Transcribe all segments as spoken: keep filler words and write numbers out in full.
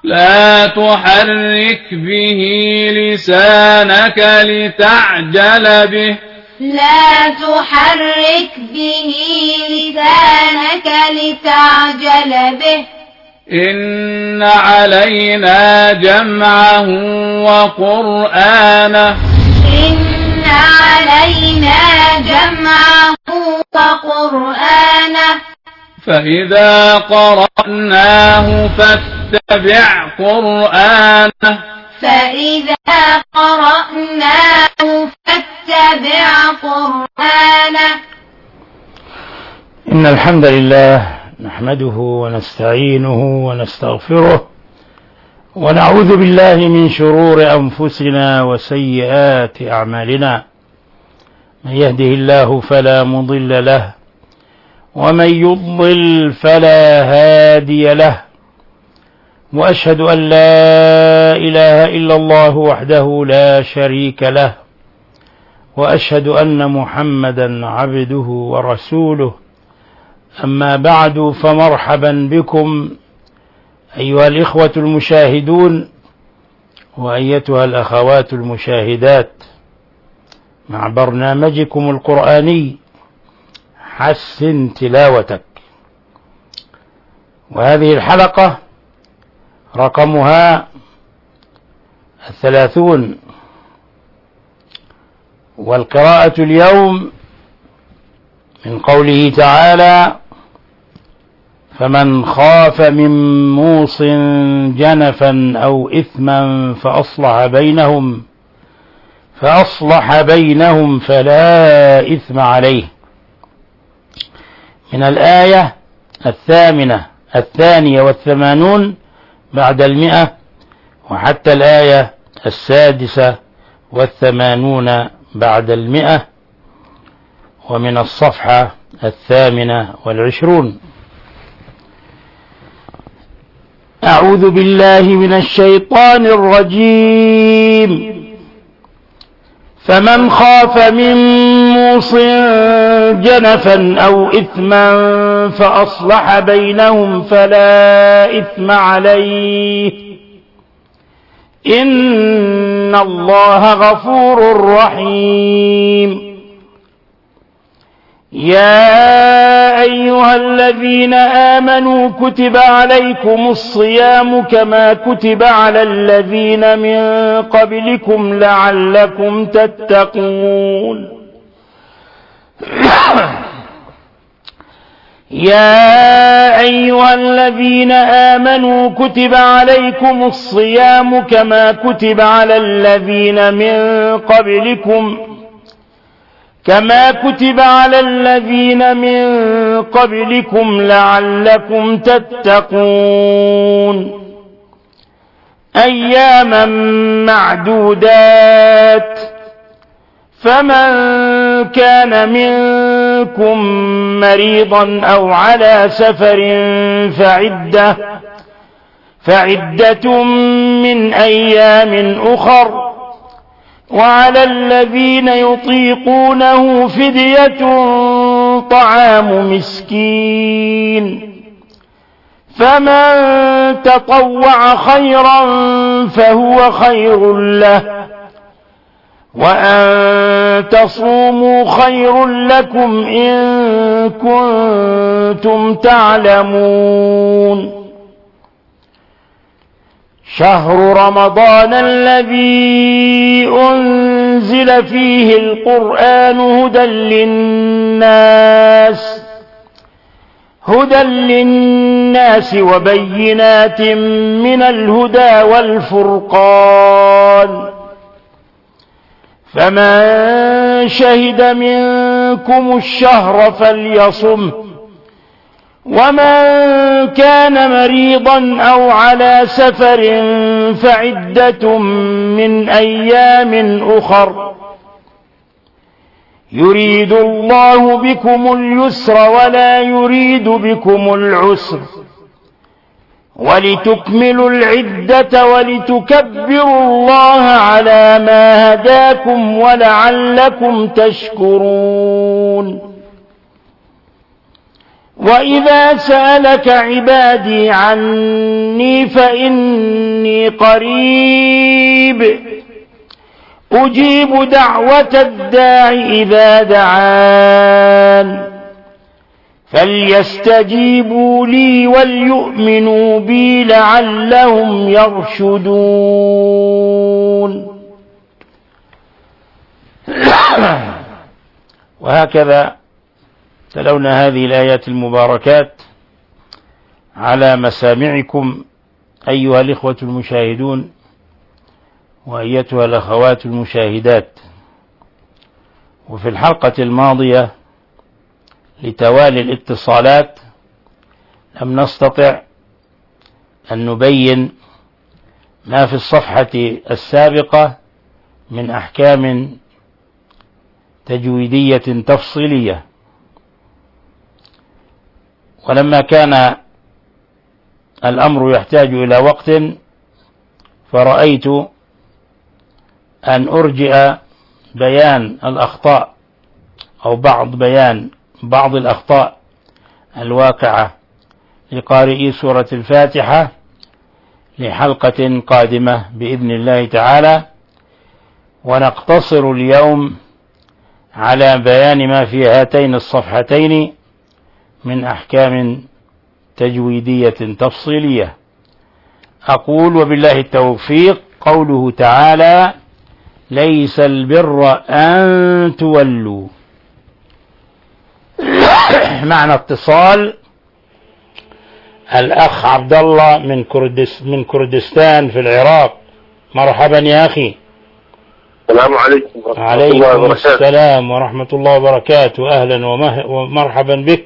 لا تحرك به لسانك لتعجل به لا تحرك به لسانك لتعجل به إن علينا جمعه وقرآنه إن علينا جمعه وقرآنه فإذا قرأناه فاتبع قرآنه فإذا قرأناه فاتبع قرآنه. إن الحمد لله نحمده ونستعينه ونستغفره ونعوذ بالله من شرور أنفسنا وسيئات أعمالنا. من يهده الله فلا مضل له ومن يضلل فلا هادي له، وأشهد أن لا إله إلا الله وحده لا شريك له، وأشهد أن محمدا عبده ورسوله. أما بعد، فمرحبا بكم أيها الإخوة المشاهدون وأيتها الأخوات المشاهدات مع برنامجكم القرآني حسن تلاوتك. وهذه الحلقة رقمها الثلاثون، والقراءة اليوم من قوله تعالى: فمن خاف من موص جنفا أو إثما فأصلح بينهم فأصلح بينهم فلا إثم عليه، من الآية الثامنة الثانية والثمانون بعد المئة وحتى الآية السادسة والثمانون بعد المئة، ومن الصفحة الثامنة والعشرون. أعوذ بالله من الشيطان الرجيم. فمن خاف من موص جنفا أو إثما فأصلح بينهم فلا إثم عليه، إن الله غفور رحيم. يا أيها الذين آمنوا كتب عليكم الصيام كما كتب على الذين من قبلكم لعلكم تتقون. يا أيها الذين آمنوا كتب عليكم الصيام كما كتب على الذين من قبلكم كما كتب على الذين من قبلكم لعلكم تتقون. أياما معدودات، فمن كان منكم مريضا أو على سفر فعدة فعدة من أيام أخر، وعلى الذين يطيقونه فدية طعام مسكين، فمن تطوع خيرا فهو خير له، وأن تصوموا خير لكم إن كنتم تعلمون. شهر رمضان الذي أنزل فيه القرآن هدى للناس هدى للناس وبينات من الهدى والفرقان، فمن شهد منكم الشهر فليصمه، ومن كان مريضا أو على سفر فعدة من أيام أخر، يريد الله بكم اليسر ولا يريد بكم العسر، ولتكملوا العدة ولتكبروا الله على ما هداكم ولعلكم تشكرون. وإذا سألك عبادي عني فإني قريب أجيب دعوة الداع إذا دعان فليستجيبوا لي وليؤمنوا بي لعلهم يرشدون. وهكذا تلونا هذه الآيات المباركات على مسامعكم أيها الإخوة المشاهدون وأيتها الأخوات المشاهدات. وفي الحلقة الماضية لتوالي الاتصالات لم نستطع أن نبين ما في الصفحة السابقة من أحكام تجويدية تفصيلية، ولما كان الأمر يحتاج إلى وقت فرأيت أن أرجئ بيان الأخطاء أو بعض بيان بعض الأخطاء الواقعة لقارئي سورة الفاتحة لحلقة قادمة بإذن الله تعالى، ونقتصر اليوم على بيان ما في هاتين الصفحتين من أحكام تجويدية تفصيلية. أقول وبالله التوفيق. قوله تعالى: ليس البر أن تولوا. معنا اتصال الأخ عبد الله من كردس من كردستان في العراق. مرحبا يا أخي. السلام عليكم ورحمة عليكم الله وبركاته. السلام ورحمة الله وبركاته. أهلا ومرحبا بك.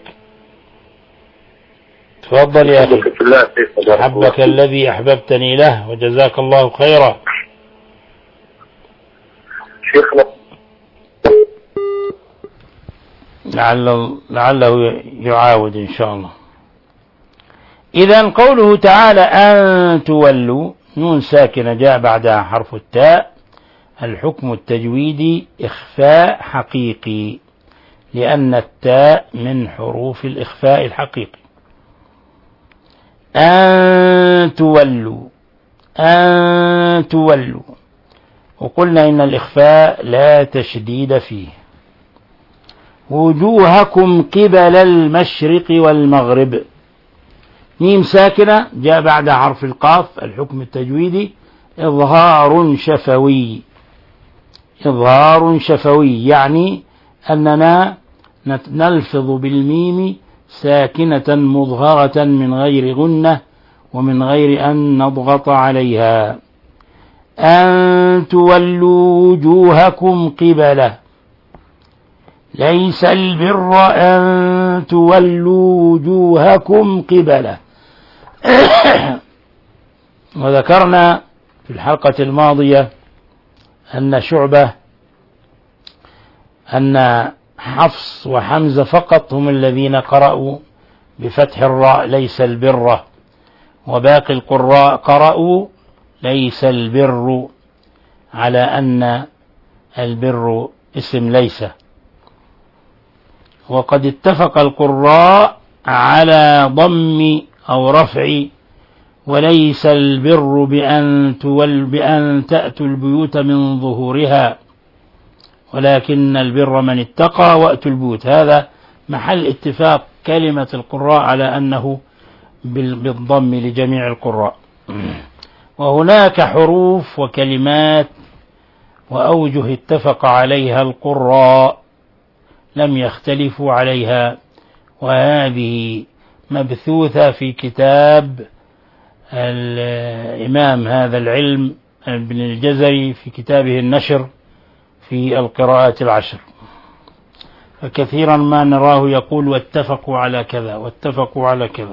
تفضل يا أخي. أحبك الذي أحببتني له وجزاك الله خيرا. شيخنا لعله, لعله يعاود إن شاء الله. إذن قوله تعالى أن تولوا، نون ساكنة جاء بعدها حرف التاء. الحكم التجويدي إخفاء حقيقي، لأن التاء من حروف الإخفاء الحقيقي. أن تولوا أن تولوا، وقلنا إن الإخفاء لا تشديد فيه. وجوهكم قبل المشرق والمغرب، ميم ساكنة جاء بعد حرف القاف. الحكم التجويدي إظهار شفوي. إظهار شفوي يعني أننا نلفظ بالميم ساكنة مظهرة من غير غنة ومن غير أن نضغط عليها. أن تولوا وجوهكم قبله. ليس البر أن تولوا وجوهكم قبله. وذكرنا في الحلقة الماضية أن شعبة أن حفص وحمزة فقط هم الذين قرأوا بفتح الراء ليس البر، وباقي القراء قرأوا ليس البر، على أن البر اسم ليس. وقد اتفق القراء على ضم أو رفع وليس البر بأن تول بأن تأتوا البيوت من ظهورها، ولكن البر من اتقى وأتوا البيوت. هذا محل اتفاق كلمة القراء على أنه بالضم لجميع القراء. وهناك حروف وكلمات وأوجه اتفق عليها القراء لم يختلفوا عليها، وهذه مبثوثة في كتاب الإمام هذا العلم ابن الجزري في كتابه النشر في القراءات العشر. فكثيرا ما نراه يقول واتفقوا على كذا واتفقوا على كذا.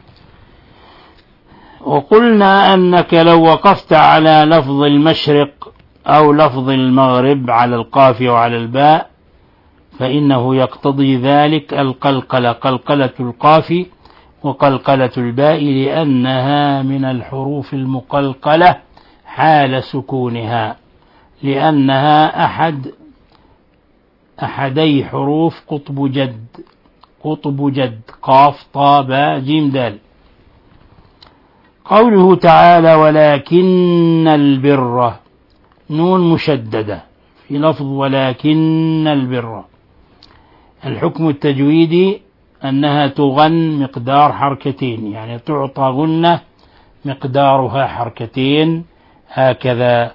وقلنا أنك لو وقفت على لفظ المشرق أو لفظ المغرب على القاف وعلى الباء فإنه يقتضي ذلك القلقلة، قلقلة القاف وقلقلة الباء، لأنها من الحروف المقلقلة حال سكونها، لأنها أحد أحدي حروف قطب جد، قطب جد قاف طا باء جيم دال. قوله تعالى ولكن البر نون مشددة في لفظ ولكن البر. الحكم التجويدي أنها تغن مقدار حركتين، يعني تعطى غنة مقدارها حركتين هكذا،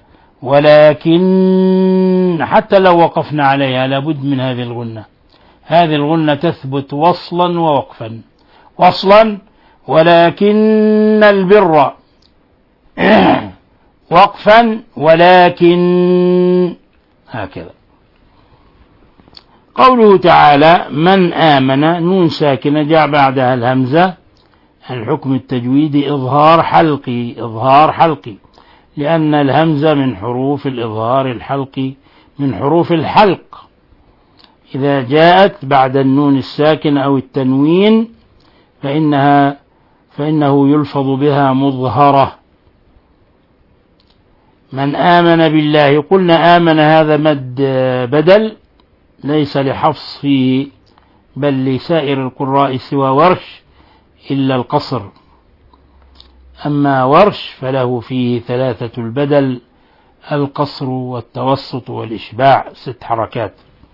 ولكن حتى لو وقفنا عليها لابد من هذه الغنة. هذه الغنة تثبت وصلا ووقفا. وصلا ولكن البر، وقفا ولكن هكذا. قوله تعالى من آمن نون ساكنة جاء بعدها الهمزة. الحكم التجويدي إظهار حلقي، إظهار حلقي، لأن الهمزة من حروف الإظهار الحلقي، من حروف الحلق. إذا جاءت بعد النون الساكن أو التنوين فإنها فإنه يلفظ بها مظهرة. من آمن بالله، قلنا آمن هذا مد بدل ليس لحفص فيه بل لسائر القراء سوى ورش إلا القصر. أما ورش فله فيه ثلاثة البدل القصر والتوسط والإشباع ست حركات.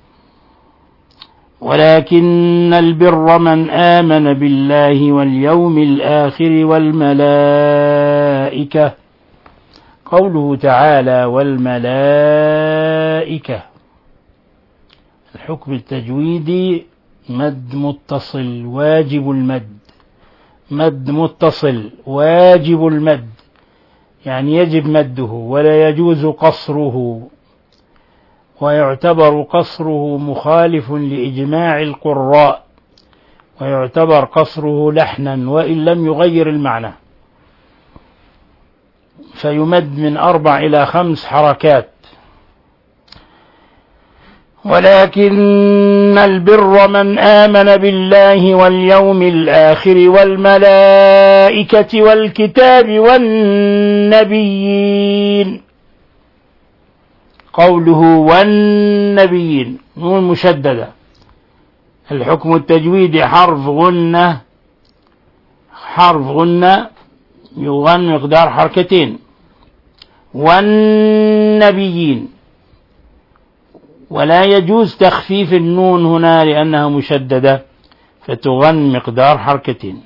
ولكن البر من آمن بالله واليوم الآخر والملائكة. قوله تعالى والملائكة الحكم التجويدي مد متصل واجب المد، مد متصل واجب المد، يعني يجب مده ولا يجوز قصره، ويعتبر قصره مخالف لإجماع القراء، ويعتبر قصره لحنا وإن لم يغير المعنى، فيمد من أربع إلى خمس حركات. ولكن البر من آمن بالله واليوم الآخر والملائكة والكتاب والنبيين. قوله والنبيين نون مشددة. الحكم التجويدي حرف غنة، حرف غنة يغن مقدار حركتين. والنبيين، ولا يجوز تخفيف النون هنا لأنها مشددة فتغن مقدار حركتين.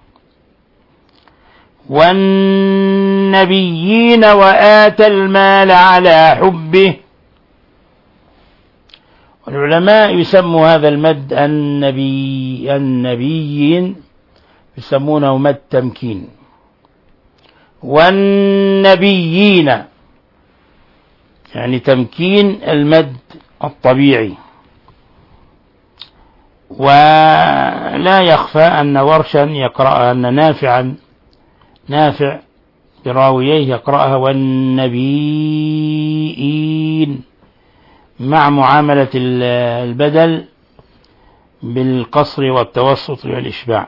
والنبيين وآتى المال على حبه. والعلماء يسموا هذا المد النبي النبيين يسمونه مد تمكين. والنبيين يعني تمكين المد الطبيعي. ولا يخفى أن ورشا يقرأ أن نافعا نافع براويه يقرأها والنبيين مع معاملة البدل بالقصر والتوسط والإشباع.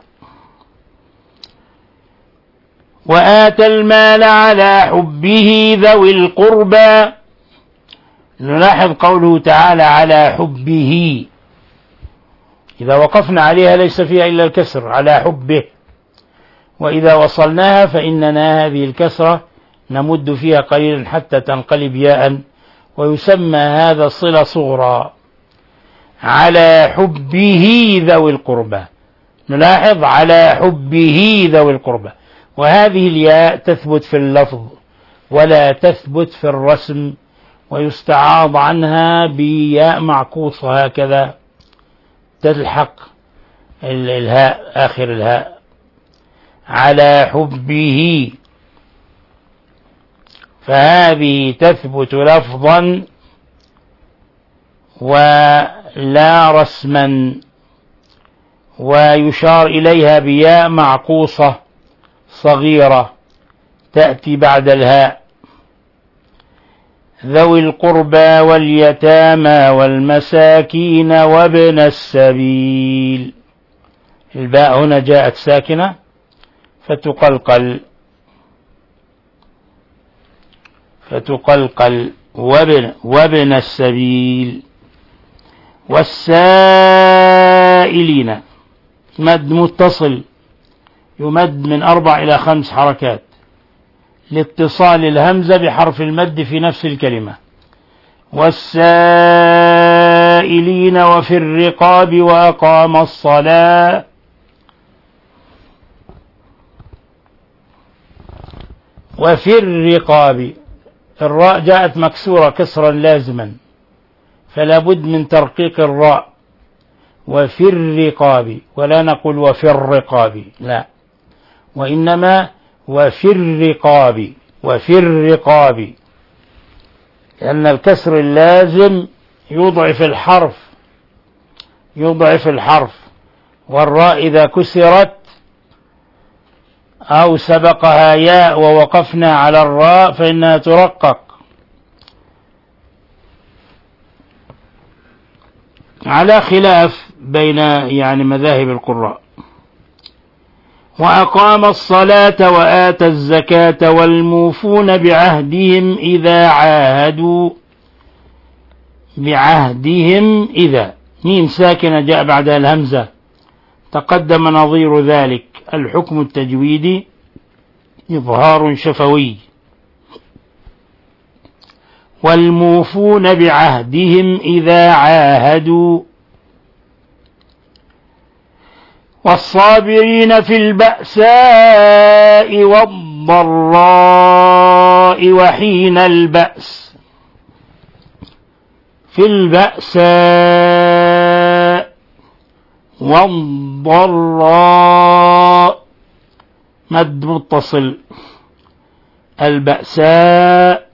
وآتى المال على حبه ذوي القربى. نلاحظ قوله تعالى على حبه، إذا وقفنا عليها ليس فيها إلا الكسر على حبه، وإذا وصلناها فإننا هذه الكسرة نمد فيها قليلا حتى تنقلب ياء، ويسمى هذا صلة صغرى. على حبه ذوي القربى، نلاحظ على حبه ذوي القربى، وهذه الياء تثبت في اللفظ ولا تثبت في الرسم، ويستعاض عنها بياء معكوسة هكذا تلحق الهاء آخر الهاء. على حبه، فهذه تثبت لفظا ولا رسما، ويشار إليها بياء معكوسة صغيرة تأتي بعد الهاء. ذوي القربى واليتامى والمساكين وابن السبيل. الباء هنا جاءت ساكنة فتقلقل فتقلقل وابن, وابن السبيل. والسائلين مد متصل يمد من أربع إلى خمس حركات لاتصال الهمزة بحرف المد في نفس الكلمة. والسائلين وفي الرقاب وأقام الصلاة. وفي الرقاب الراء جاءت مكسورة كسرا لازما فلا بد من ترقيق الراء. وفي الرقاب، ولا نقول وفي الرقاب، لا، وإنما وفي الرقاب. وفي الرقاب لأن الكسر اللازم يضعف الحرف يضعف الحرف والراء إذا كسرت أو سبقها ياء ووقفنا على الراء فإنها ترقق، على خلاف بين يعني مذاهب القراء. وأقام الصلاة وآتى الزكاة والموفون بعهدهم إذا عاهدوا. بعهدهم إذا، ميم ساكنة جاء بعدها الهمزة، تقدم نظير ذلك. الحكم التجويدي إظهار شفوي. والموفون بعهدهم إذا عاهدوا. والصابرين في البأساء والضراء وحين البأس. في البأساء والضراء مد متصل. البأساء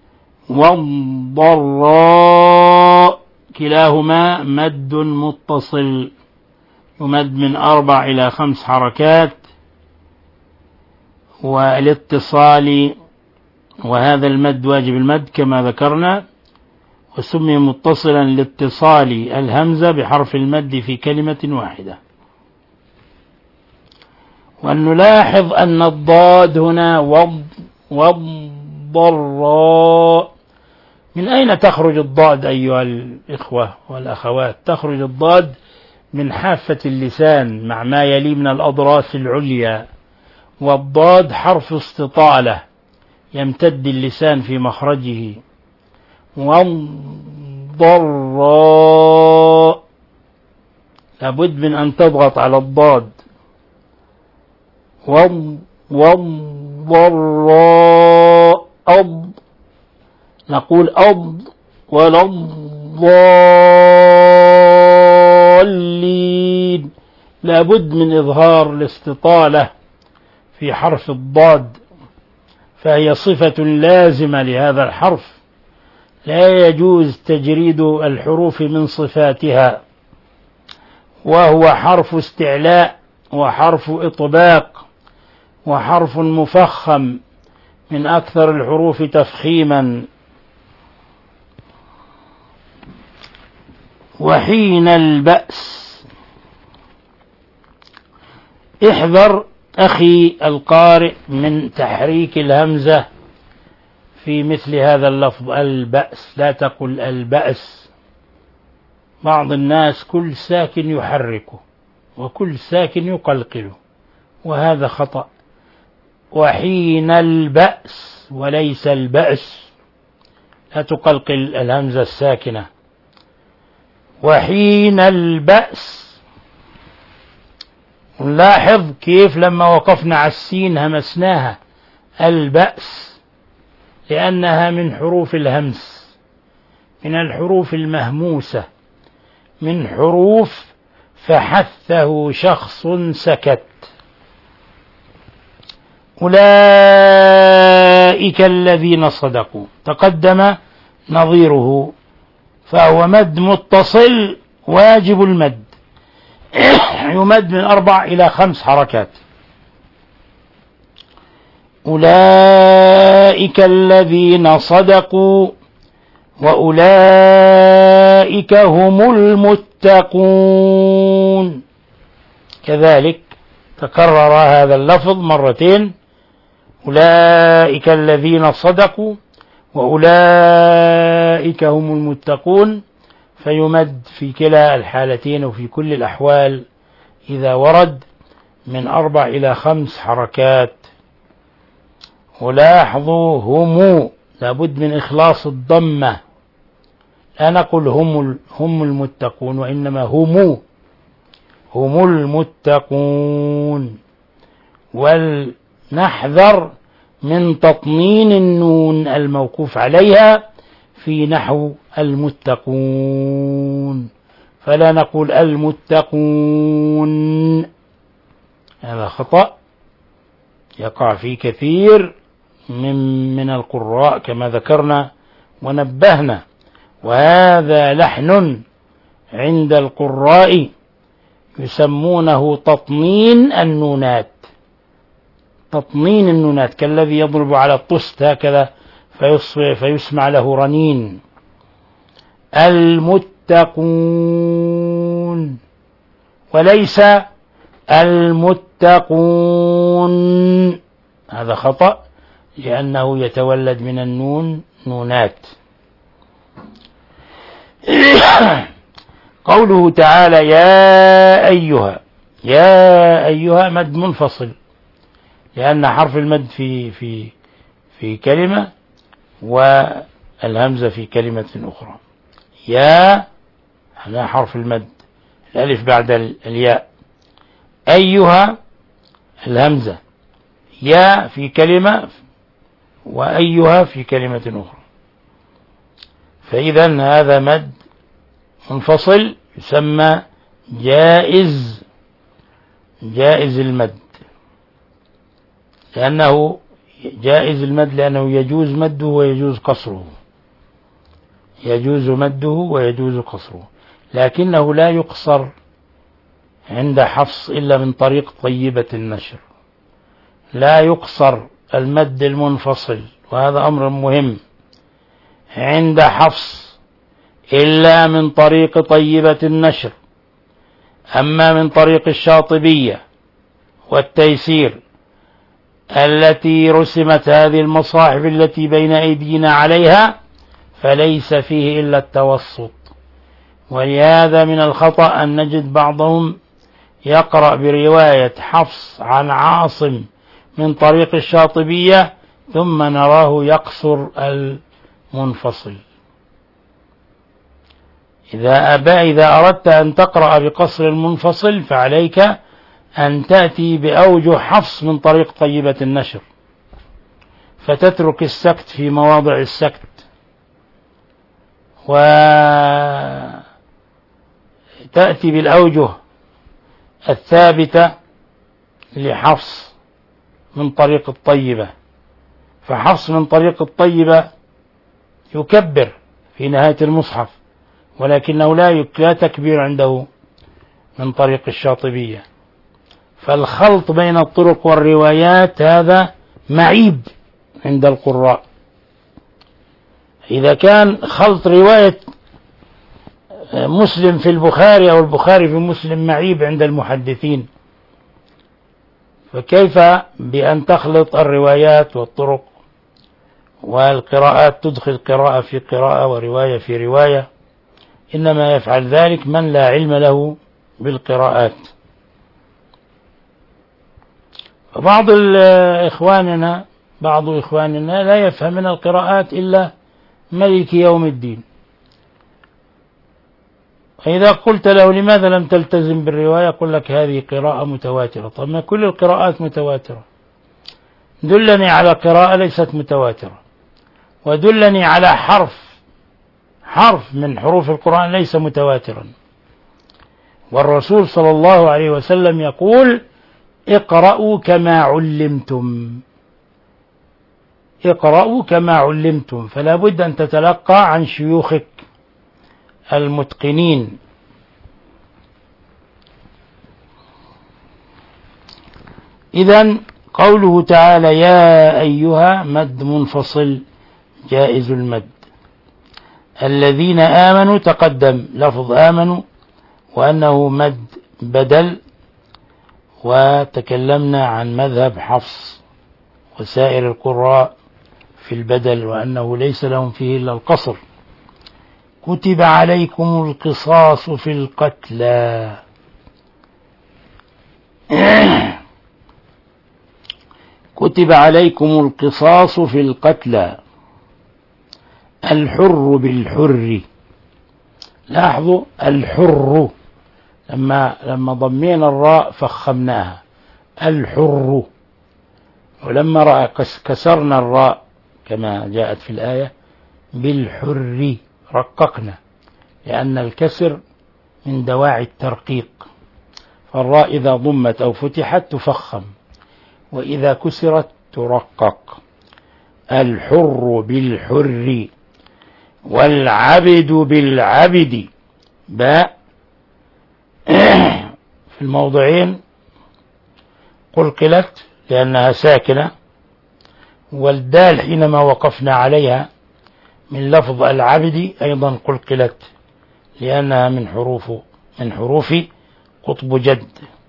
والضراء كلاهما مد متصل يمد من أربع إلى خمس حركات. والاتصال، وهذا المد واجب المد كما ذكرنا، وسمي متصلا لاتصال الهمزة بحرف المد في كلمة واحدة. ونلاحظ أن الضاد هنا والضراء. من أين تخرج الضاد أيها الإخوة والأخوات؟ تخرج الضاد من حافة اللسان مع ما يلي من الأضراس العليا، والضاد حرف استطالة يمتد اللسان في مخرجه. والضراء لابد من أن تضغط على الضاد. والضراء أض، نقول أض ولا الضالين، لابد من إظهار الاستطالة في حرف الضاد، فهي صفة لازمة لهذا الحرف، لا يجوز تجريد الحروف من صفاتها، وهو حرف استعلاء وحرف إطباق وحرف مفخم من أكثر الحروف تفخيما. وحين البأس، احذر أخي القارئ من تحريك الهمزة في مثل هذا اللفظ البأس، لا تقل البأس. بعض الناس كل ساكن يحركه وكل ساكن يقلقله، وهذا خطأ. وحين البأس وليس البأس، لا تقلقل الهمزة الساكنة. وحين البأس، نلاحظ كيف لما وقفنا على السين همسناها البأس، لأنها من حروف الهمس، من الحروف المهموسة، من حروف فحثه شخص سكت. أولئك الذين صدقوا تقدم نظيره، فهو مد متصل واجب المد يمد من أربع إلى خمس حركات. أولئك الذين صدقوا وأولئك هم المتقون. كذلك تكرر هذا اللفظ مرتين، أولئك الذين صدقوا وأولئك هم المتقون، فيمد في كلا الحالتين وفي كل الأحوال إذا ورد من أربع إلى خمس حركات. ولاحظوا هم لابد من إخلاص الضمة، لا نقول هم هم المتقون، وإنما هم هم المتقون. ولنحذر من تطنين النون الموقوف عليها في نحو المتقون، فلا نقول المتقون، هذا خطأ يقع في كثير من من القراء كما ذكرنا ونبهنا. وهذا لحن عند القراء يسمونه تطنين النونات، تطنين النونات كالذي يضرب على الطست هكذا فيسمع له رنين. المتقون وليس المتقون، هذا خطأ لأنه يتولد من النون نونات. قوله تعالى يا أيها، يا أيها مد منفصل، لأن حرف المد في في في كلمة والهمزة في كلمة أخرى. يا هذا حرف المد، الألف بعد الياء، أيها الهمزة، يا في كلمة وأيها في كلمة أخرى، فإذا هذا مد منفصل يسمى جائز، جائز المد، لأنه جائز المد لأنه يجوز مده ويجوز قصره، يجوز مده ويجوز قصره، لكنه لا يقصر عند حفص إلا من طريق طيبة النشر، لا يقصر المد المنفصل، وهذا أمر مهم، عند حفص إلا من طريق طيبة النشر. أما من طريق الشاطبية والتيسير التي رسمت هذه المصاحف التي بين أيدينا عليها فليس فيه إلا التوسط. ولهذا من الخطأ أن نجد بعضهم يقرأ برواية حفص عن عاصم من طريق الشاطبية ثم نراه يقصر المنفصل. إذا أبى إذا أردت أن تقرأ بقصر المنفصل فعليك أن تأتي بأوجه حفص من طريق طيبة النشر، فتترك السكت في مواضع السكت، وتأتي بالأوجه الثابتة لحفص من طريق الطيبة. فحفص من طريق الطيبة يكبر في نهاية المصحف، ولكنه لا لا تكبير عنده من طريق الشاطبية. فالخلط بين الطرق والروايات هذا معيب عند القراء. إذا كان خلط رواية مسلم في البخاري أو البخاري في مسلم معيب عند المحدثين، فكيف بأن تخلط الروايات والطرق والقراءات، تدخل قراءة في قراءة ورواية في رواية؟ إنما يفعل ذلك من لا علم له بالقراءات. فبعض إخواننا بعض إخواننا لا يفهم من القراءات إلا ملك يوم الدين، فإذا قلت له لماذا لم تلتزم بالرواية يقول لك هذه قراءة متواترة. طب ما كل القراءات متواترة، دلني على قراءة ليست متواترة، ودلني على حرف حرف من حروف القرآن ليس متواترا. والرسول صلى الله عليه وسلم يقول اقرأوا كما علمتم، اقرأوا كما علمتم، فلا بد أن تتلقى عن شيوخك المتقنين. إذن قوله تعالى يا أيها مد منفصل جائز المد. الذين آمنوا تقدم لفظ آمنوا وأنه مد بدل، وتكلمنا عن مذهب حفص وسائر القراء في البدل وأنه ليس لهم فيه إلا القصر. كتب عليكم القصاص في القتلى، كتب عليكم القصاص في القتلى الحر بالحر. لاحظوا الحر لما لما ضمينا الراء فخمناها الحر، ولما كسرنا الراء كما جاءت في الآية بالحر رققنا، لأن الكسر من دواعي الترقيق، فالراء إذا ضمت أو فتحت تفخم، وإذا كسرت ترقق. الحر بالحر والعبد بالعبد باء في الموضعين قلقلت لأنها ساكنة، والدال حينما وقفنا عليها من لفظ العبد أيضا قلقلت لأنها من حروف من حروف قطب جد.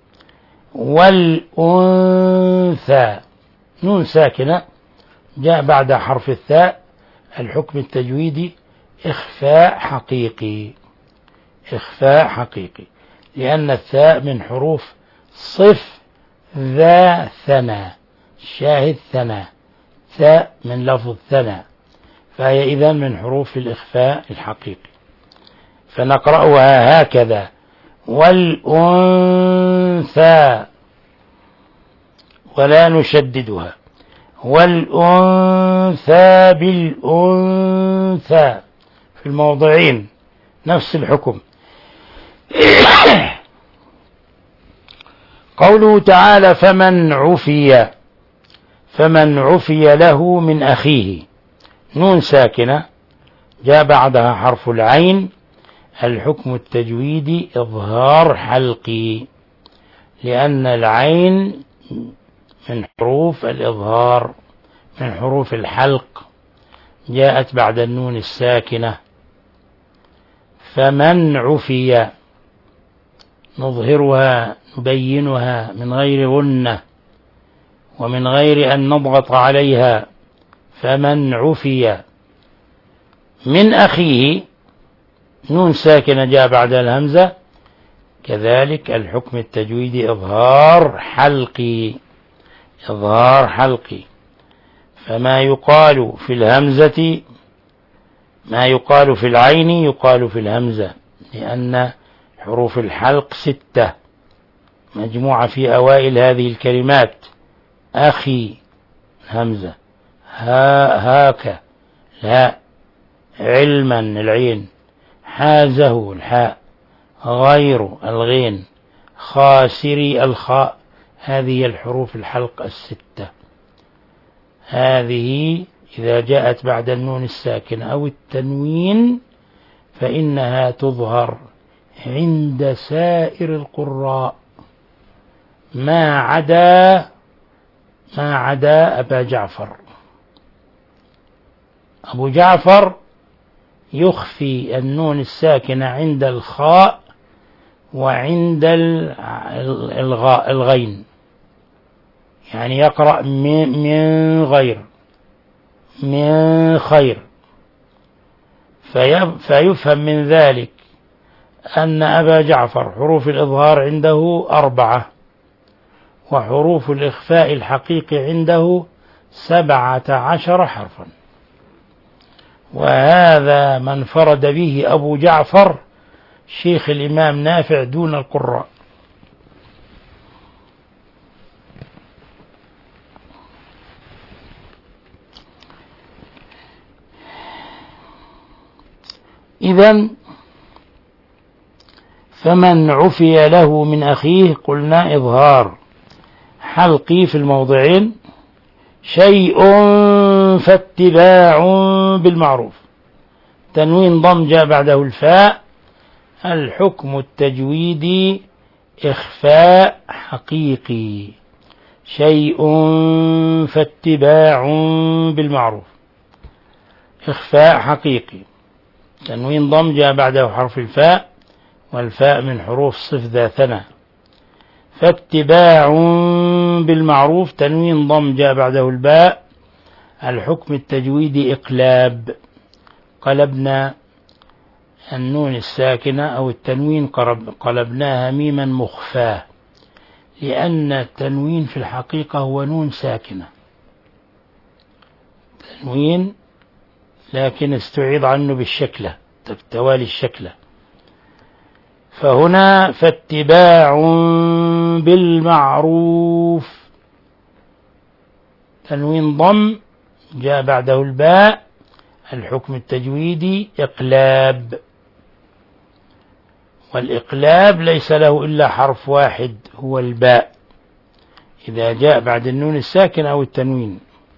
والأنثى نون ساكنة جاء بعد حرف الثاء، الحكم التجويدي إخفاء حقيقي، إخفاء حقيقي، لأن الثاء من حروف صف ذا ثنى، شاهد ثنى، ثاء من لفظ ثنى، فهي إذن من حروف الإخفاء الحقيقي. فنقرأها هكذا: والأنثى ولا نشددها، والأنثى بالأنثى في الموضعين نفس الحكم. قوله تعالى: فمن عفي، فمن عفي له من أخيه، نون ساكنة جاء بعدها حرف العين، الحكم التجويدي إظهار حلقي، لأن العين من حروف الإظهار، من حروف الحلق، جاءت بعد النون الساكنة. فمن عفي نظهرها نبينها من غير غنة ومن غير أن نضغط عليها. فمن عفي من أخيه، نون ساكنة جاء بعد الهمزة، كذلك الحكم التجويدي إظهار حلقي، إظهار حلقي. فما يقال في الهمزة، ما يقال في العين يقال في الهمزة، لأن حروف الحلق ستة مجموعة في أوائل هذه الكلمات: أخي همزة، ها هاك لا، علما العين، حازه الحاء، غير الغين، خاسري الخاء. هذه الحروف الحلق الستة، هذه إذا جاءت بعد النون الساكن أو التنوين فإنها تظهر عند سائر القراء ما عدا ما عدا أبا جعفر. أبو جعفر يخفي النون الساكنة عند الخاء وعند الغاء الغين، يعني يقرأ من غير، من خير، فيفهم من ذلك أن أبا جعفر حروف الإظهار عنده أربعة، وحروف الإخفاء الحقيقي عنده سبعة عشر حرفا، وهذا ما انفرد به أبو جعفر شيخ الإمام نافع دون القراء. إذن فمن عفي له من أخيه قلنا إظهار حلقي في الموضعين، شيء فاتباع بالمعروف، تنوين ضم جاء بعده الفاء، الحكم التجويدي إخفاء حقيقي، شيء فاتباع بالمعروف، إخفاء حقيقي، تنوين ضم جاء بعده حرف الفاء، والفاء من حروف صف ذا ثنى. فاتباع بالمعروف، تنوين ضم جاء بعده الباء، الحكم التجويدي إقلاب، قلبنا النون الساكنة أو التنوين قلبناها ميما مخفاة، لأن التنوين في الحقيقة هو نون ساكنة، تنوين لكن استعيض عنه بالشكلة، توالي الشكلة. فهنا فاتباع بالمعروف، تنوين ضم جاء بعده الباء، الحكم التجويدي إقلاب، والإقلاب ليس له إلا حرف واحد هو الباء إذا جاء بعد النون الساكنة أو التنوين.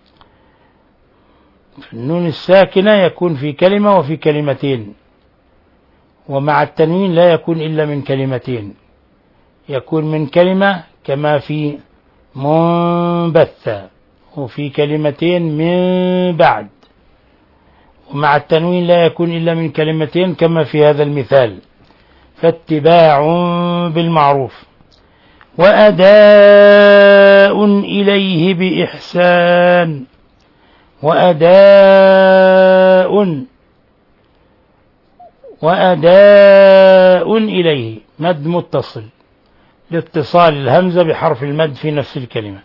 النون الساكنة يكون في كلمة وفي كلمتين، ومع التنوين لا يكون إلا من كلمتين، يكون من كلمة كما في منبثة، وفي كلمتين من بعد، ومع التنوين لا يكون إلا من كلمتين كما في هذا المثال. فاتباع بالمعروف وأداء إليه بإحسان، وأداء وأداء إليه مد متصل لاتصال الهمزة بحرف المد في نفس الكلمة.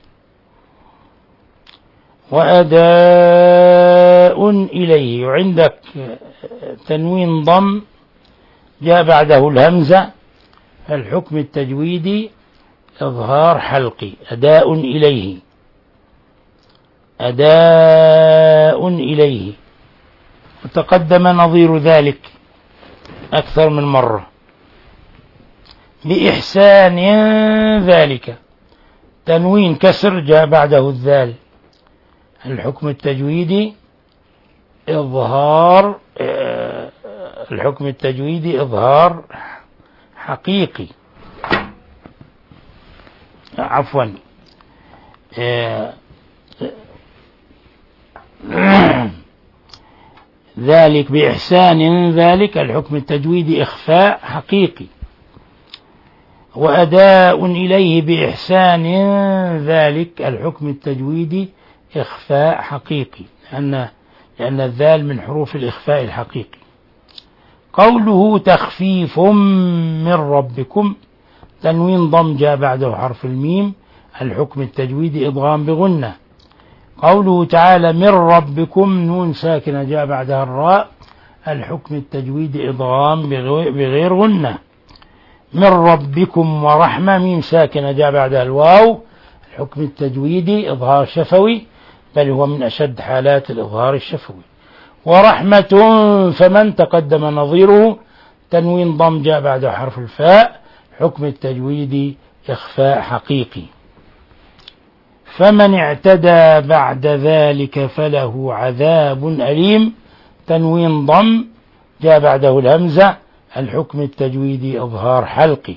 وأداء إليه، وعندك تنوين ضم جاء بعده الهمزة، الحكم التجويدي إظهار حلقي، أداء إليه، أداء إليه. وتقدم نظير ذلك أكثر من مرة. بإحسان ذلك، تنوين كسر جاء بعده الذال، الحكم التجويدي إظهار، الحكم التجويدي إظهار حقيقي، عفوا ذلك بإحسان ذلك، الحكم التجويدي إخفاء حقيقي. وأداء إليه بإحسان ذلك، الحكم التجويدي إخفاء حقيقي، لأن لأن الذال من حروف الإخفاء الحقيقي. قوله تخفيف من ربكم، تنوين ضم جاء بعده حرف الميم، الحكم التجويدي إضغام بغنة. قوله تعالى من ربكم، نون ساكنة جاء بعدها الراء، الحكم التجويدي إضغام بغير غنة. من ربكم ورحمة، ميم ساكنة جاء بعدها الواو، الحكم التجويدي إظهار شفوي، بل هو من أشد حالات الإظهار الشفوي. ورحمة فمن تقدم نظيره، تنوين ضم جاء بعده حرف الفاء، حكم التجويدي إخفاء حقيقي. فمن اعتدى بعد ذلك فله عذاب أليم، تنوين ضم جاء بعده الهمزة، الحكم التجويدي إظهار حلقي.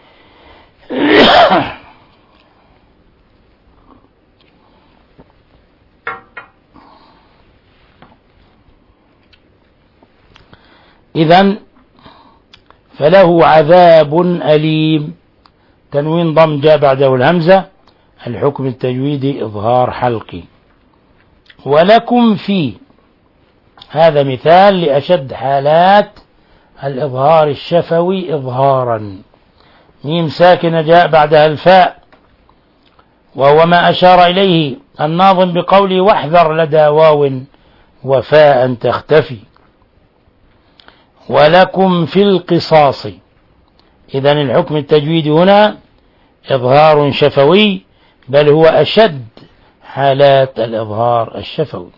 إذن فله عذاب أليم، تنوين ضم جاء بعده الهمزة، الحكم التجويدي إظهار حلقي. ولكم في، هذا مثال لأشد حالات الإظهار الشفوي إظهارا، ميم ساكنة جاء بعدها الفاء، وهو ما أشار إليه الناظم بقوله واحذر لدى واو وفاء تختفي. ولكم في القصاص، إذن الحكم التجويدي هنا إظهار شفوي، بل هو أشد حالات الإظهار الشفوي.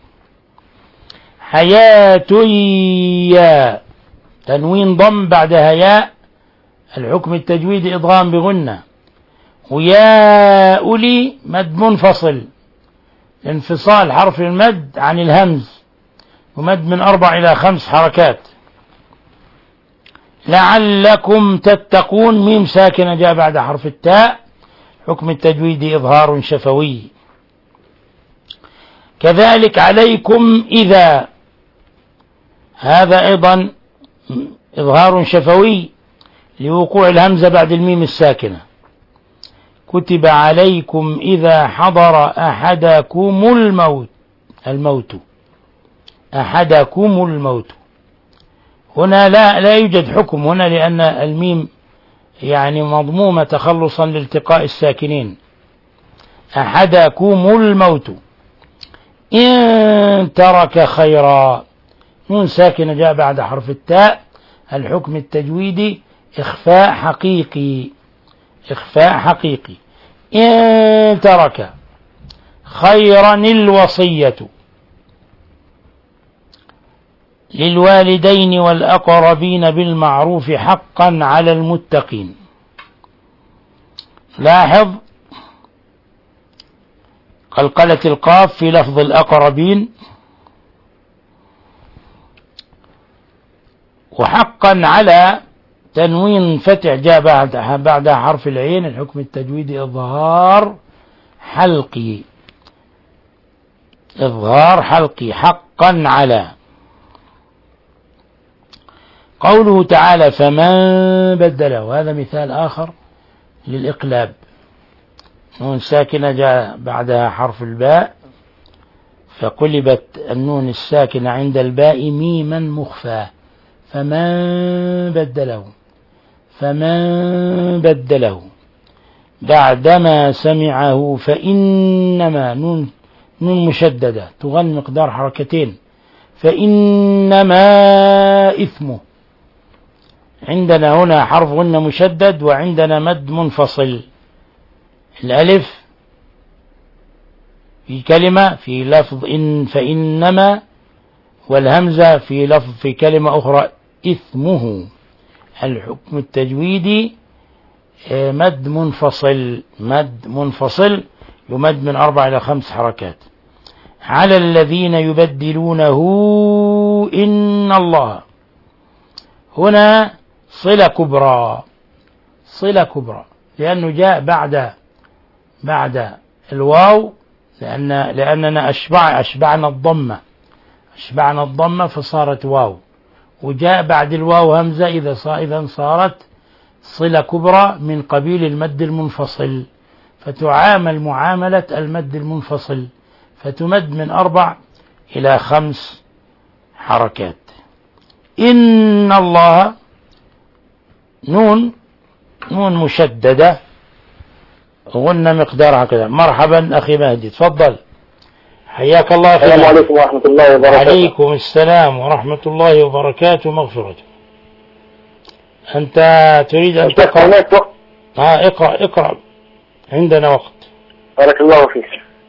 حياة يا، تنوين ضم بعدها ياء، الحكم التجويدي إضغام بغنة. ويا أولي مد منفصل، انفصال حرف المد عن الهمز، ومد من أربع إلى خمس حركات. لعلكم تتقون، ميم ساكنة جاء بعد حرف التاء، حكم التجويد إظهار شفوي. كذلك عليكم إذا، هذا أيضا إظهار شفوي لوقوع الهمزة بعد الميم الساكنة. كتب عليكم إذا حضر أحدكم الموت، الموت أحدكم الموت، هنا لا لا يوجد حكم هنا، لأن الميم يعني مضمومة تخلصا لالتقاء الساكنين. أحدكم الموت إن ترك خيرا، نون ساكنة جاء بعد حرف التاء، الحكم التجويدي إخفاء حقيقي، إخفاء حقيقي. إن ترك خيرا الوصية للوالدين والأقربين بالمعروف حقا على المتقين. لاحظ قلقلة القاف في لفظ الأقربين، وحقا على تنوين فتح جاء بعدها بعدها حرف العين، الحكم التجويدي إظهار حلقي، إظهار حلقي حقا على. قوله تعالى فمن بدله، هذا مثال آخر للإقلاب، نون ساكنة جاء بعدها حرف الباء فقلبت النون الساكنة عند الباء ميما مخفى، فمن بدله، فمن بدله بعدما سمعه فإنما، نون نون مشددة تغن مقدار حركتين، فإنما إثمه. عندنا هنا حرف غنة مشدد وعندنا مد منفصل، الألف في كلمة في لفظ إن فإنما، والهمزة في لفظ في كلمة أخرى إثمه. الحكم التجويدي مد منفصل، مد منفصل يمد من أربع إلى خمس حركات. على الذين يبدلونه إن الله، هنا صلة كبرى، صلة كبرى لأنه جاء بعد بعد الواو، لأن لأننا أشبع أشبعنا الضمة، أشبعنا الضمة فصارت واو، وجاء بعد الواو همزة إذا إذا صارت صلة كبرى من قبيل المد المنفصل، فتعامل معاملة المد المنفصل، فتمد من أربع إلى خمس حركات. إن الله نون نون مشددة غنى مقدارها كذا. مرحبا أخي مهدي، تفضل، حياك الله. السلام عليكم ورحمة الله وبركاته. عليكم السلام ورحمة الله وبركاته ومغفرته. أنت تريد أن تقرأ؟ هناك وقت؟ ها اقرأ اقرأ، عندنا وقت. بارك الله فيك.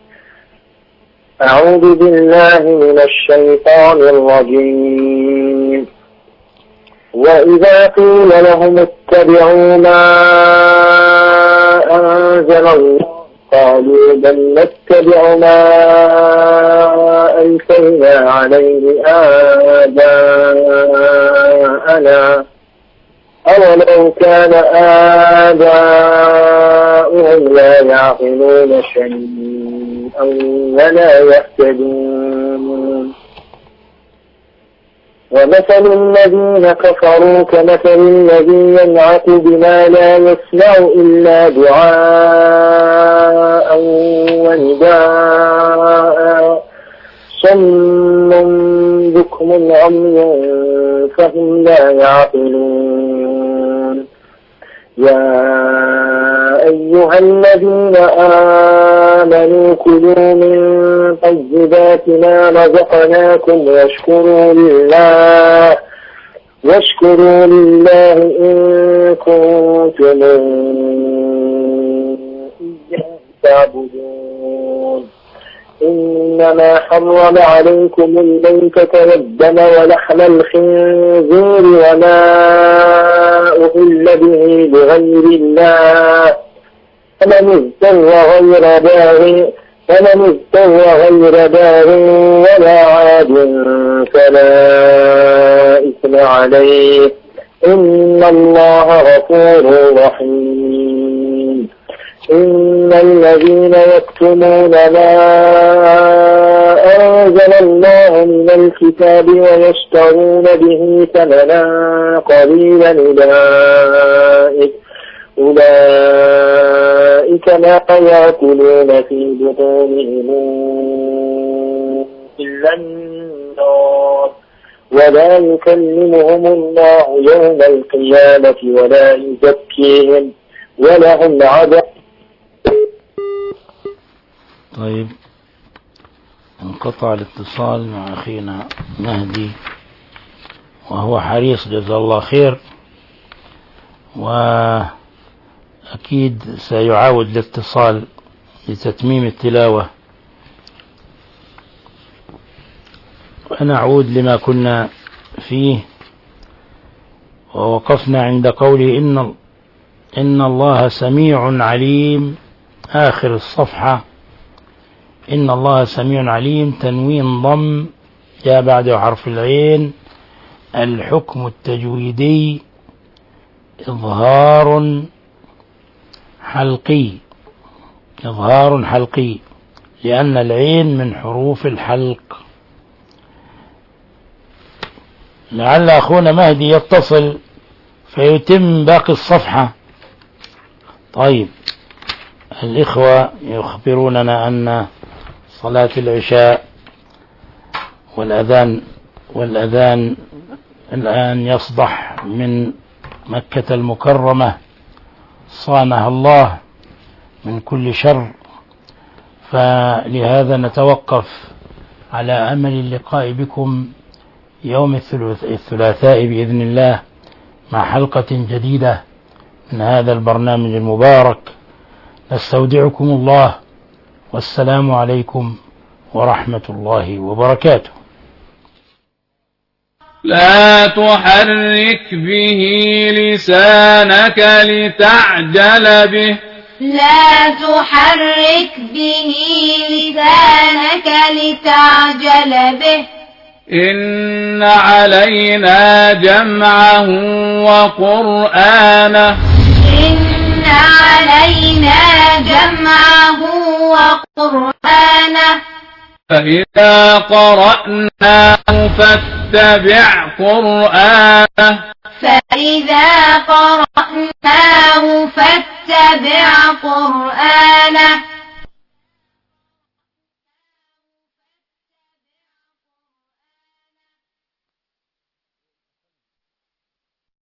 أعوذ بالله من الشيطان الرجيم. وإذا قيل لهم اتبعوا ما أنزل الله قالوا بل نتبع ما ألفينا عليه آباءنا أولو كان آباؤهم لا يعقلون شيئا ولا يهتدون. ومثل الذين كفروا كمثل الذي ينعق بما لا يسمع إلا دعاء ونداء صم بكم عمي فهم لا يعقلون. يا أيها الذين آمنوا كلوا من طيبات ما رزقناكم واشكروا لله واشكروا لله إن كنتم إياه تعبدون. إنما حرم عليكم الميتة والدم ولحم الخنزير وما أهل به لغير الله فمن اضطر غير باغ فمن اضطر غير باغ ولا عاد فلا إثم عليه إن الله غفور رحيم. إن الذين يكتمون ما أنزل الله من الكتاب ويشترون به ثمنا قليلا أولئك أولئك ما يأكلون في بطونهم إلا النار ولا يكلمهم الله يوم القيامة ولا يزكيهم ولهم عذاب. طيب، انقطع الاتصال مع أخينا مهدي وهو حريص جزاه الله خير، وأكيد سيعاود الاتصال لتتميم التلاوة. ونعود لما كنا فيه، ووقفنا عند قوله إن إن الله سميع عليم. آخر الصفحة، إن الله سميع عليم، تنوين ضم جاء بعده حرف العين. الحكم التجويدي إظهار حلقي، إظهار حلقي، لأن العين من حروف الحلق. لعل أخونا مهدي يتصل فيتم باقي الصفحة. طيب، الإخوة يخبروننا أن صلاة العشاء والأذان والأذان الآن يصدح من مكة المكرمة، صانها الله من كل شر، فلهذا نتوقف على أمل اللقاء بكم يوم الثلاثاء بإذن الله مع حلقة جديدة من هذا البرنامج المبارك. نستودعكم الله، والسلام عليكم ورحمة الله وبركاته. لا تحرك به لسانك لتعجل به لا تحرك به لسانك لتعجل به إن علينا جمعه وقرآنه إن علينا جمعه وقرآنه فإذا قرأناه فاتبع قرآنه فإذا قرأناه فاتبع قرآنه